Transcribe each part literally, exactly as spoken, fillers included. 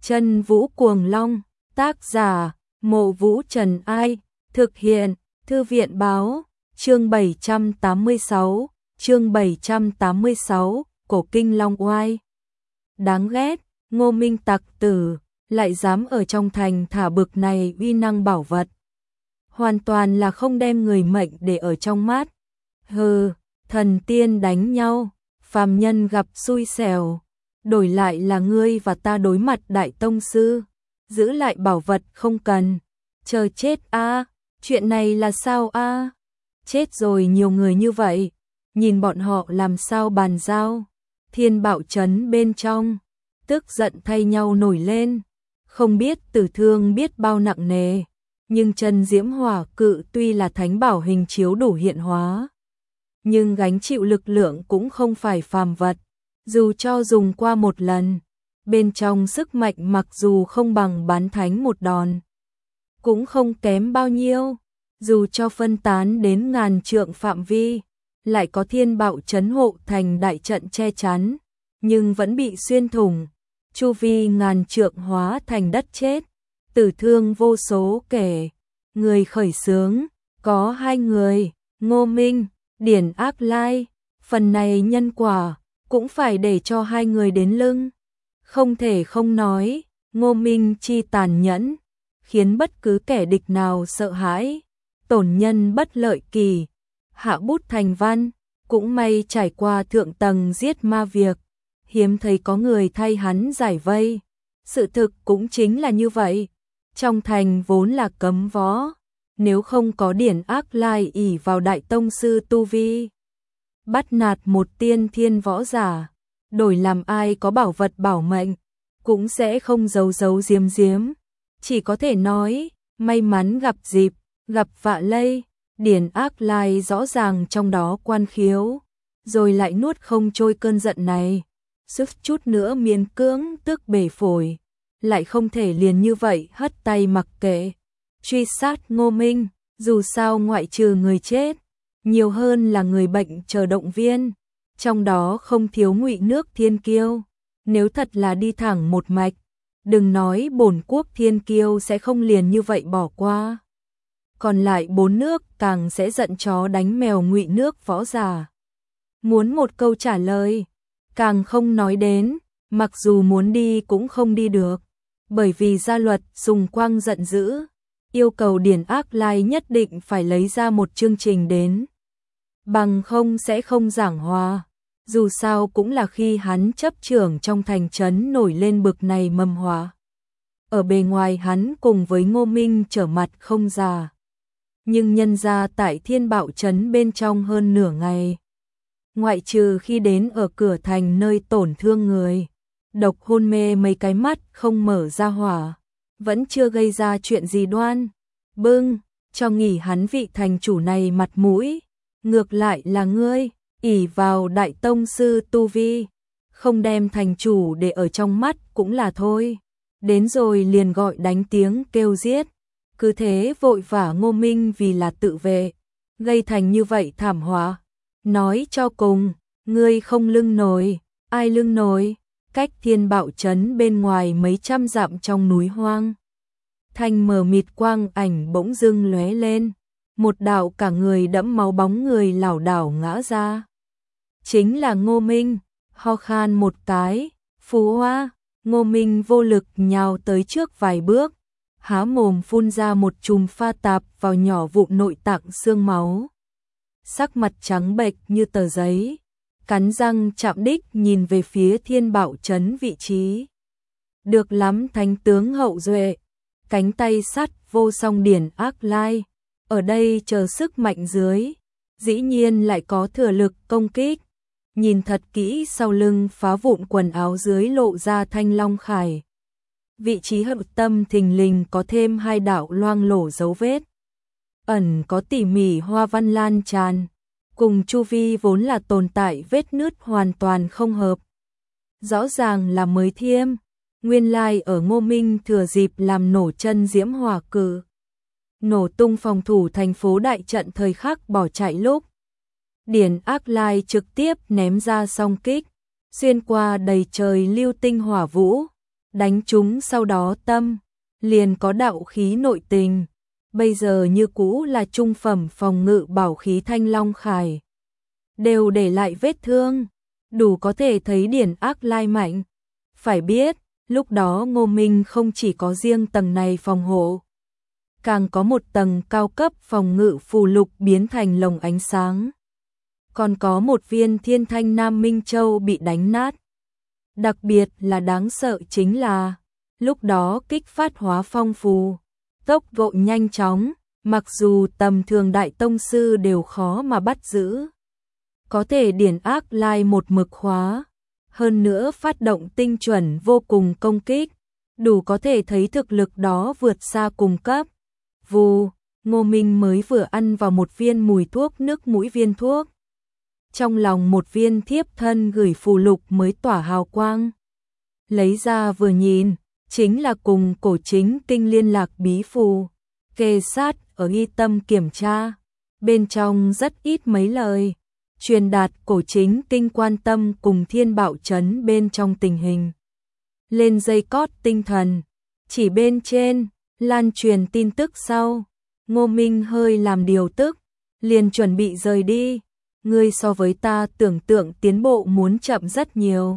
Chân Vũ Cuồng Long, tác giả, Mộ Vũ Trần Ai, thực hiện, Thư viện Báo, chương bảy trăm tám mươi sáu, chương bảy trăm tám mươi sáu, Cổ Kinh Long Oai. Đáng ghét, Ngô Minh tặc tử, lại dám ở trong thành thả bực này uy năng bảo vật. Hoàn toàn là không đem người mệnh để ở trong mắt. Hừ, thần tiên đánh nhau, phàm nhân gặp xui xẻo, đổi lại là ngươi và ta đối mặt đại tông sư, giữ lại bảo vật không cần, chờ chết a, chuyện này là sao a? Chết rồi nhiều người như vậy, nhìn bọn họ làm sao bàn giao. Thiên Bảo trấn bên trong, tức giận thay nhau nổi lên, không biết tử thương biết bao nặng nề, nhưng chân diễm hỏa cự tuy là thánh bảo hình chiếu đủ hiện hóa, nhưng gánh chịu lực lượng cũng không phải phàm vật, dù cho dùng qua một lần, bên trong sức mạnh mặc dù không bằng bán thánh một đòn, cũng không kém bao nhiêu, dù cho phân tán đến ngàn trượng phạm vi, lại có Thiên Bảo trấn hộ thành đại trận che chắn, nhưng vẫn bị xuyên thủng, chu vi ngàn trượng hóa thành đất chết, tử thương vô số kể. Người khởi xướng, có hai người, Ngô Minh, Điển Ác Lai, phần này nhân quả, cũng phải để cho hai người đến lưng. Không thể không nói, Ngô Minh chi tàn nhẫn, khiến bất cứ kẻ địch nào sợ hãi, tổn nhân bất lợi kỳ, hạ bút thành văn, cũng may trải qua thượng tầng giết ma việc, hiếm thấy có người thay hắn giải vây. Sự thực cũng chính là như vậy, trong thành vốn là cấm võ, nếu không có Điển Ác Lai ỷ vào đại tông sư tu vi, bắt nạt một tiên thiên võ giả, đổi làm ai có bảo vật bảo mệnh, cũng sẽ không giấu giấu giếm giếm, chỉ có thể nói, may mắn gặp dịp, gặp vạ lây. Điển Ác Lai rõ ràng trong đó quan khiếu, rồi lại nuốt không trôi cơn giận này, suýt chút nữa miễn cưỡng tức bể phổi, lại không thể liền như vậy hất tay mặc kệ, truy sát Ngô Minh, dù sao ngoại trừ người chết, nhiều hơn là người bệnh chờ động viên, trong đó không thiếu Ngụy nước thiên kiêu, nếu thật là đi thẳng một mạch, đừng nói bổn quốc thiên kiêu sẽ không liền như vậy bỏ qua. Còn lại bốn nước càng sẽ giận chó đánh mèo Ngụy nước võ giả. Muốn một câu trả lời, càng không nói đến, mặc dù muốn đi cũng không đi được, bởi vì gia luật Sùng Quang giận dữ, yêu cầu Điển Ác Lai nhất định phải lấy ra một chương trình đến, bằng không sẽ không giảng hòa. Dù sao cũng là khi hắn chấp trưởng trong thành trấn nổi lên bực này mầm hòa. Ở bề ngoài hắn cùng với Ngô Minh trở mặt không già, nhưng nhân ra tại Thiên Bảo trấn bên trong hơn nửa ngày, ngoại trừ khi đến ở cửa thành nơi tổn thương người, độc hôn mê mấy cái mắt không mở ra hỏa, vẫn chưa gây ra chuyện gì đoan. Bưng, cho nghỉ hắn vị thành chủ này mặt mũi, ngược lại là ngươi, ỷ vào đại tông sư tu vi, không đem thành chủ để ở trong mắt cũng là thôi, đến rồi liền gọi đánh tiếng kêu giết. Cứ thế vội vã Ngô Minh vì là tự vệ, gây thành như vậy thảm họa. Nói cho cùng, ngươi không lưng nổi, ai lưng nổi, cách Thiên Bảo trấn bên ngoài mấy trăm dặm trong núi hoang. Thanh mờ mịt quang ảnh bỗng dưng lóe lên, một đạo cả người đẫm máu bóng người lảo đảo ngã ra. Chính là Ngô Minh, ho khan một cái, phù hoa, Ngô Minh vô lực nhào tới trước vài bước, há mồm phun ra một chùm pha tạp vào nhỏ vụn nội tạng xương máu. Sắc mặt trắng bệch như tờ giấy, cắn răng chạm đích nhìn về phía Thiên Bảo trấn vị trí. Được lắm thánh tướng hậu duệ, cánh tay sắt vô song Điển Ác Lai, ở đây chờ sức mạnh dưới, dĩ nhiên lại có thừa lực công kích. Nhìn thật kỹ sau lưng phá vụn quần áo dưới lộ ra thanh long khải. Vị trí hậu tâm thình lình có thêm hai đạo loang lổ dấu vết, ẩn có tỉ mỉ hoa văn lan tràn, cùng chu vi vốn là tồn tại vết nứt hoàn toàn không hợp. Rõ ràng là mới thiêm, nguyên lai ở Ngô Minh thừa dịp làm nổ chân diễm hỏa cử, nổ tung phòng thủ thành phố đại trận thời khắc bỏ chạy lúc, Điển Ác Lai trực tiếp ném ra song kích, xuyên qua đầy trời lưu tinh hỏa vũ, đánh chúng sau đó tâm, liền có đạo khí nội tình, bây giờ như cũ là trung phẩm phòng ngự bảo khí Thanh Long Khải. Đều để lại vết thương, đủ có thể thấy điển ác lai mạnh. Phải biết, lúc đó Ngô Minh không chỉ có riêng tầng này phòng hộ, càng có một tầng cao cấp phòng ngự phù lục biến thành lồng ánh sáng. Còn có một viên Thiên Thanh Nam Minh Châu bị đánh nát. Đặc biệt là đáng sợ chính là, lúc đó kích phát hóa phong phù, tốc độ nhanh chóng, mặc dù tầm thường đại tông sư đều khó mà bắt giữ. Có thể điển ác lai một mực khóa, hơn nữa phát động tinh chuẩn vô cùng công kích, đủ có thể thấy thực lực đó vượt xa cùng cấp. Vù, Ngô Minh mới vừa ăn vào một viên mùi thuốc nước mũi viên thuốc. Trong lòng một viên thiếp thân gửi phù lục mới tỏa hào quang. Lấy ra vừa nhìn, chính là cùng cổ chính kinh liên lạc bí phù, kề sát ở y tâm kiểm tra. Bên trong rất ít mấy lời, truyền đạt cổ chính kinh quan tâm cùng thiên bảo trấn bên trong tình hình. Lên dây cót tinh thần, chỉ bên trên, lan truyền tin tức sau. Ngô Minh hơi làm điều tức, liền chuẩn bị rời đi. Ngươi so với ta tưởng tượng tiến bộ muốn chậm rất nhiều.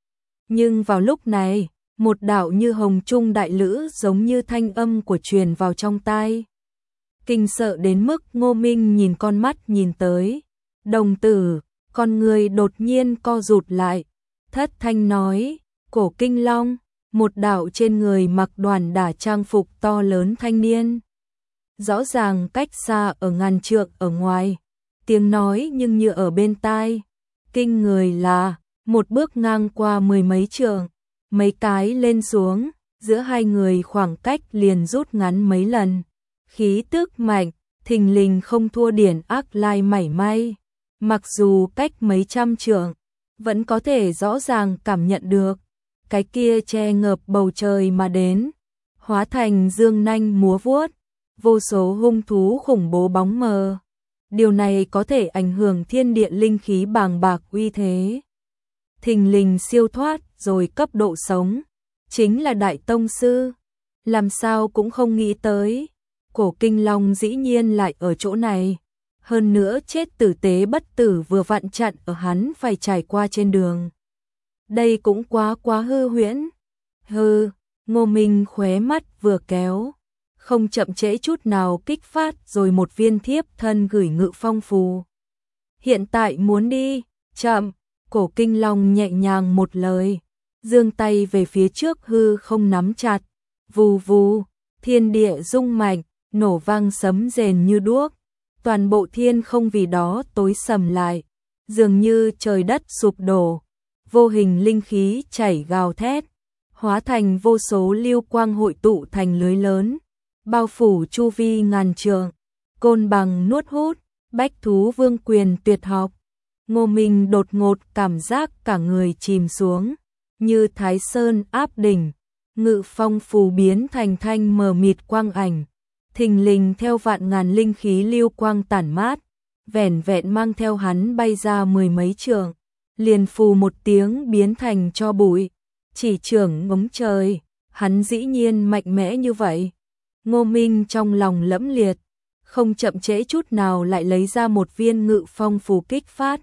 Nhưng vào lúc này, một đạo như hồng trung đại lữ giống như thanh âm của truyền vào trong tai. Kinh sợ đến mức Ngô Minh nhìn con mắt nhìn tới. Đồng tử, con người đột nhiên co rụt lại. Thất thanh nói, cổ kinh long, một đạo trên người mặc đoàn đả trang phục to lớn thanh niên. Rõ ràng cách xa ở ngàn trượng ở ngoài. Tiếng nói nhưng như ở bên tai. Kinh người là, một bước ngang qua mười mấy trượng, mấy cái lên xuống, giữa hai người khoảng cách liền rút ngắn mấy lần. Khí tức mạnh, thình lình không thua điển ác lai mảy may. Mặc dù cách mấy trăm trượng, vẫn có thể rõ ràng cảm nhận được. Cái kia che ngợp bầu trời mà đến, hóa thành dương nanh múa vuốt, vô số hung thú khủng bố bóng mờ. Điều này có thể ảnh hưởng thiên địa linh khí bàng bạc uy thế. Thình lình siêu thoát rồi cấp độ sống, chính là đại tông sư. Làm sao cũng không nghĩ tới, cổ kinh long dĩ nhiên lại ở chỗ này. Hơn nữa chết tử tế bất tử vừa vặn chặn ở hắn phải trải qua trên đường. Đây cũng quá quá hư huyễn. Hư, Ngô Minh khóe mắt vừa kéo, không chậm trễ chút nào kích phát rồi một viên thiếp thân gửi ngự phong phù. Hiện tại muốn đi, chậm, cổ kinh long nhẹ nhàng một lời, giương tay về phía trước hư không nắm chặt, vù vù, thiên địa rung mạnh, nổ vang sấm rền như đuốc, toàn bộ thiên không vì đó tối sầm lại, dường như trời đất sụp đổ, vô hình linh khí chảy gào thét, hóa thành vô số lưu quang hội tụ thành lưới lớn, bao phủ chu vi ngàn trượng, côn bằng nuốt hút, bách thú vương quyền tuyệt học. Ngô Minh đột ngột cảm giác cả người chìm xuống, như Thái Sơn áp đỉnh, ngự phong phù biến thành thanh mờ mịt quang ảnh, thình lình theo vạn ngàn linh khí lưu quang tản mát, vẻn vẹn mang theo hắn bay ra mười mấy trượng, liền phù một tiếng biến thành tro bụi, chỉ trưởng ngống trời, hắn dĩ nhiên mạnh mẽ như vậy. Ngô Minh trong lòng lẫm liệt, không chậm trễ chút nào lại lấy ra một viên ngự phong phù kích phát.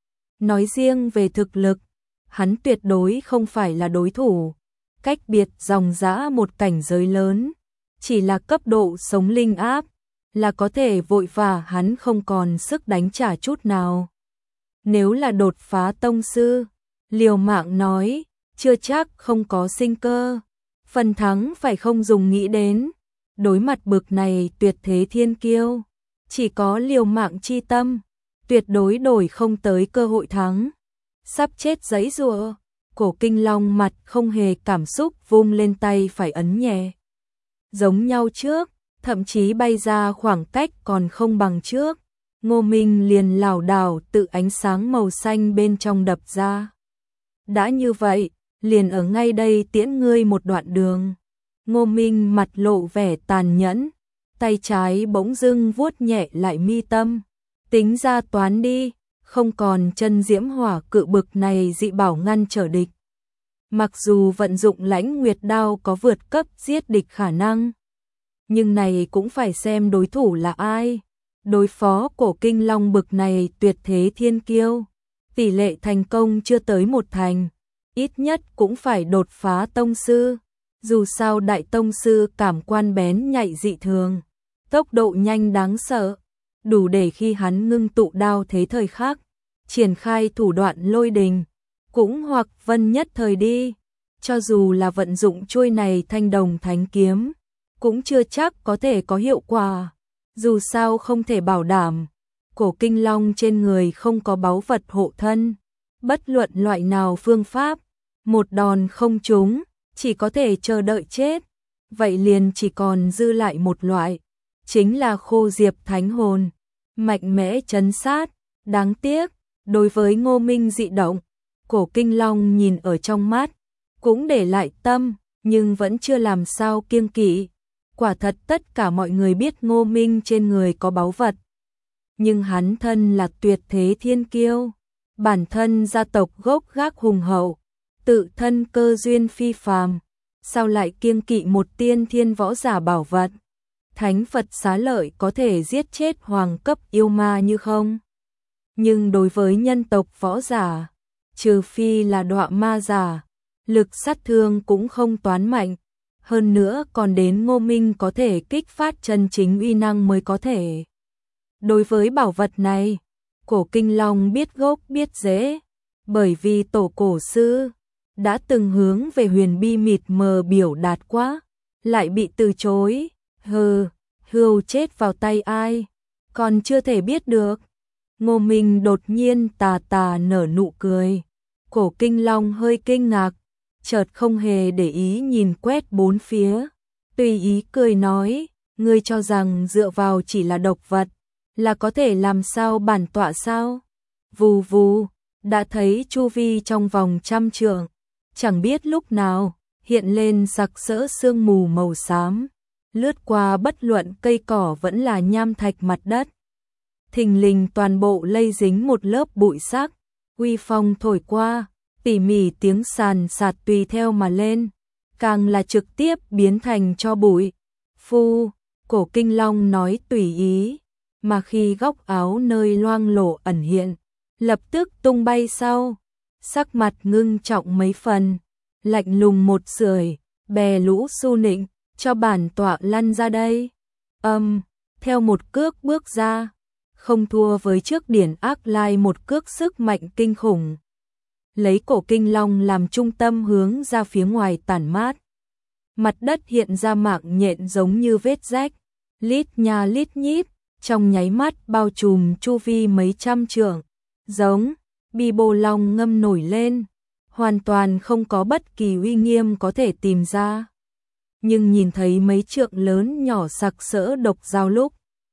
Nói riêng về thực lực, hắn tuyệt đối không phải là đối thủ, cách biệt dòng dã một cảnh giới lớn, chỉ là cấp độ sống linh áp, là có thể vội vã hắn không còn sức đánh trả chút nào. Nếu là đột phá tông sư, liều mạng nói, chưa chắc không có sinh cơ, phần thắng phải không dùng nghĩ đến. Đối mặt bực này tuyệt thế thiên kiêu, chỉ có liều mạng chi tâm, tuyệt đối đổi không tới cơ hội thắng. Sắp chết giãy giụa, cổ kinh long mặt không hề cảm xúc vung lên tay phải ấn nhẹ. Giống nhau trước, thậm chí bay ra khoảng cách còn không bằng trước. Ngô Minh liền lảo đảo tự ánh sáng màu xanh bên trong đập ra. Đã như vậy, liền ở ngay đây tiễn ngươi một đoạn đường. Ngô Minh mặt lộ vẻ tàn nhẫn, tay trái bỗng dưng vuốt nhẹ lại mi tâm. Tính ra toán đi, không còn chân diễm hỏa cự bực này dị bảo ngăn trở địch. Mặc dù vận dụng Lãnh Nguyệt đao có vượt cấp giết địch khả năng, nhưng này cũng phải xem đối thủ là ai. Đối phó Cổ Kinh Long bực này tuyệt thế thiên kiêu, tỷ lệ thành công chưa tới một thành, ít nhất cũng phải đột phá tông sư. Dù sao đại tông sư cảm quan bén nhạy dị thường, tốc độ nhanh đáng sợ, đủ để khi hắn ngưng tụ đao thế thời khắc, triển khai thủ đoạn lôi đình, cũng hoặc vân nhất thời đi. Cho dù là vận dụng chuôi này Thanh Đồng Thánh Kiếm, cũng chưa chắc có thể có hiệu quả. Dù sao không thể bảo đảm, Cổ Kinh Long trên người không có báu vật hộ thân, bất luận loại nào phương pháp, một đòn không trúng, chỉ có thể chờ đợi chết. Vậy liền chỉ còn dư lại một loại, chính là Khô Diệp Thánh Hồn, mạnh mẽ trấn sát. Đáng tiếc, đối với Ngô Minh dị động, Cổ Kinh Long nhìn ở trong mắt, cũng để lại tâm, nhưng vẫn chưa làm sao kiêng kỵ. Quả thật tất cả mọi người biết Ngô Minh trên người có báu vật, nhưng hắn thân là tuyệt thế thiên kiêu, bản thân gia tộc gốc gác hùng hậu, tự thân cơ duyên phi phàm, sao lại kiêng kỵ một tiên thiên võ giả bảo vật. Thánh Phật Xá Lợi có thể giết chết hoàng cấp yêu ma như không? Nhưng đối với nhân tộc võ giả, trừ phi là đọa ma giả, lực sát thương cũng không toán mạnh. Hơn nữa còn đến Ngô Minh có thể kích phát chân chính uy năng mới có thể. Đối với bảo vật này, Cổ Kinh Long biết gốc biết rễ, bởi vì tổ cổ sư đã từng hướng về huyền bi mịt mờ biểu đạt quá, lại bị từ chối. Hừ, hưu chết vào tay ai, còn chưa thể biết được. Ngô Minh đột nhiên tà tà nở nụ cười. Cổ Kinh Long hơi kinh ngạc, chợt không hề để ý nhìn quét bốn phía, tùy ý cười nói, ngươi cho rằng dựa vào chỉ là độc vật, là có thể làm sao bản tọa sao? Vù vù, đã thấy chu vi trong vòng trăm trượng, chẳng biết lúc nào, hiện lên sặc sỡ sương mù màu xám, lướt qua bất luận cây cỏ vẫn là nham thạch mặt đất. Thình lình toàn bộ lây dính một lớp bụi sắc, uy phong thổi qua, tỉ mỉ tiếng sàn sạt tùy theo mà lên, càng là trực tiếp biến thành cho bụi. Phu, Cổ Kinh Long nói tùy ý, mà khi góc áo nơi loang lổ ẩn hiện, lập tức tung bay sau, sắc mặt ngưng trọng mấy phần, lạnh lùng một sưởi, bè lũ su nịnh, cho bản tọa lăn ra đây. Âm, theo một cước bước ra, không thua với trước điển ác lai một cước sức mạnh kinh khủng. Lấy Cổ Kinh Long làm trung tâm hướng ra phía ngoài tản mát. Mặt đất hiện ra mạng nhện giống như vết rách, lít nha lít nhít, trong nháy mắt bao trùm chu vi mấy trăm trượng, giống bi bô long ngâm nổi lên, hoàn toàn không có bất kỳ uy nghiêm có thể tìm ra. Nhưng nhìn thấy mấy trượng lớn nhỏ sặc sỡ độc dao lúc,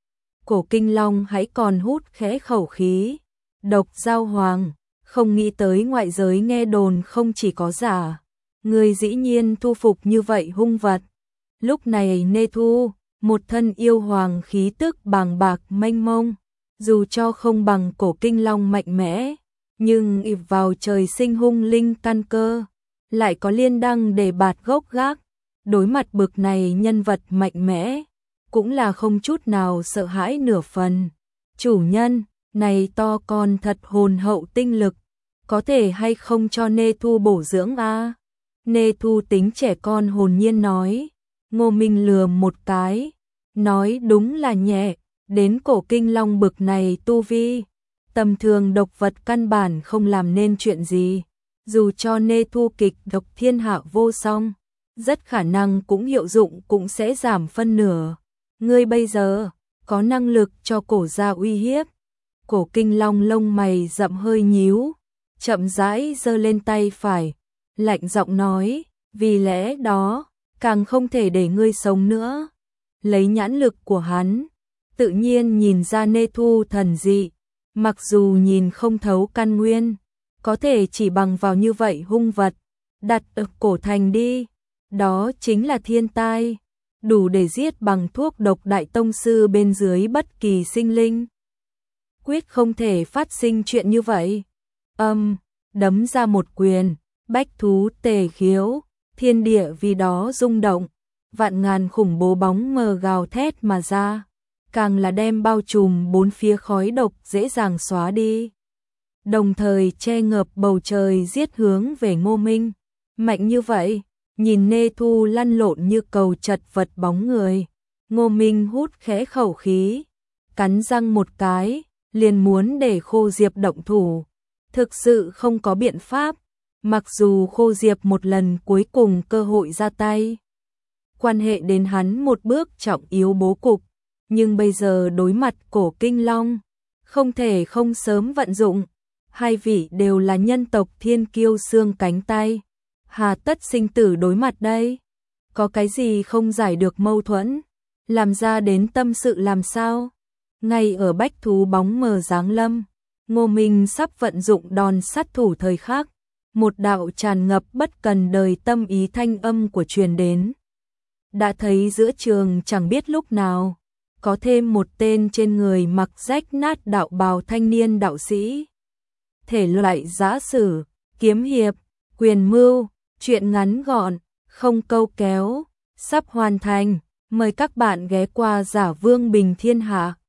Cổ Kinh Long hãy còn hút khẽ khẩu khí. Độc dao hoàng, không nghĩ tới ngoại giới nghe đồn không chỉ có giả, người dĩ nhiên thu phục như vậy hung vật. Lúc này Nê Thu, một thân yêu hoàng khí tức bàng bạc mênh mông, dù cho không bằng Cổ Kinh Long mạnh mẽ, nhưng ịp vào trời sinh hung linh căn cơ, lại có liên đăng để bạt gốc gác. Đối mặt bực này nhân vật mạnh mẽ, cũng là không chút nào sợ hãi nửa phần. Chủ nhân, này to con thật hồn hậu tinh lực, có thể hay không cho Nê Thu bổ dưỡng a? Nê Thu tính trẻ con hồn nhiên nói. Ngô Minh lừa một cái, nói đúng là nhẹ, đến Cổ Kinh Long bực này tu vi, tầm thường độc vật căn bản không làm nên chuyện gì. Dù cho Nê Thu kịch độc thiên hạ vô song, rất khả năng cũng hiệu dụng cũng sẽ giảm phân nửa. Ngươi bây giờ có năng lực cho cổ gia uy hiếp. Cổ Kinh Long lông mày rậm hơi nhíu, chậm rãi giơ lên tay phải, lạnh giọng nói, vì lẽ đó, càng không thể để ngươi sống nữa. Lấy nhãn lực của hắn, tự nhiên nhìn ra Nê Thu thần dị, mặc dù nhìn không thấu căn nguyên, có thể chỉ bằng vào như vậy hung vật, đặt ở cổ thành đi, đó chính là thiên tai, đủ để giết bằng thuốc độc đại tông sư bên dưới bất kỳ sinh linh. Quyết không thể phát sinh chuyện như vậy. Âm, đấm ra một quyền, bách thú tề khiếu, thiên địa vì đó rung động, vạn ngàn khủng bố bóng mờ gào thét mà ra, càng là đem bao trùm bốn phía khói độc dễ dàng xóa đi. Đồng thời che ngập bầu trời giết hướng về Ngô Minh. Mạnh như vậy, nhìn Nê Thu lăn lộn như cầu chật vật bóng người, Ngô Minh hút khẽ khẩu khí, cắn răng một cái, liền muốn để Khô Diệp động thủ. Thực sự không có biện pháp, mặc dù Khô Diệp một lần cuối cùng cơ hội ra tay, quan hệ đến hắn một bước trọng yếu bố cục, nhưng bây giờ đối mặt Cổ Kinh Long, không thể không sớm vận dụng. Hai vị đều là nhân tộc thiên kiêu xương cánh tay, hà tất sinh tử đối mặt đây? Có cái gì không giải được mâu thuẫn, làm ra đến tâm sự làm sao? Ngay ở bách thú bóng mờ giáng lâm, Ngô Minh sắp vận dụng đòn sát thủ thời khắc, một đạo tràn ngập bất cần đời tâm ý thanh âm của truyền đến. Đã thấy giữa trường chẳng biết lúc nào, có thêm một tên trên người mặc rách nát đạo bào thanh niên đạo sĩ. Thể loại giã sử, kiếm hiệp, quyền mưu, truyện ngắn gọn, không câu kéo, sắp hoàn thành. Mời các bạn ghé qua Giả Vương Bình Thiên Hạ.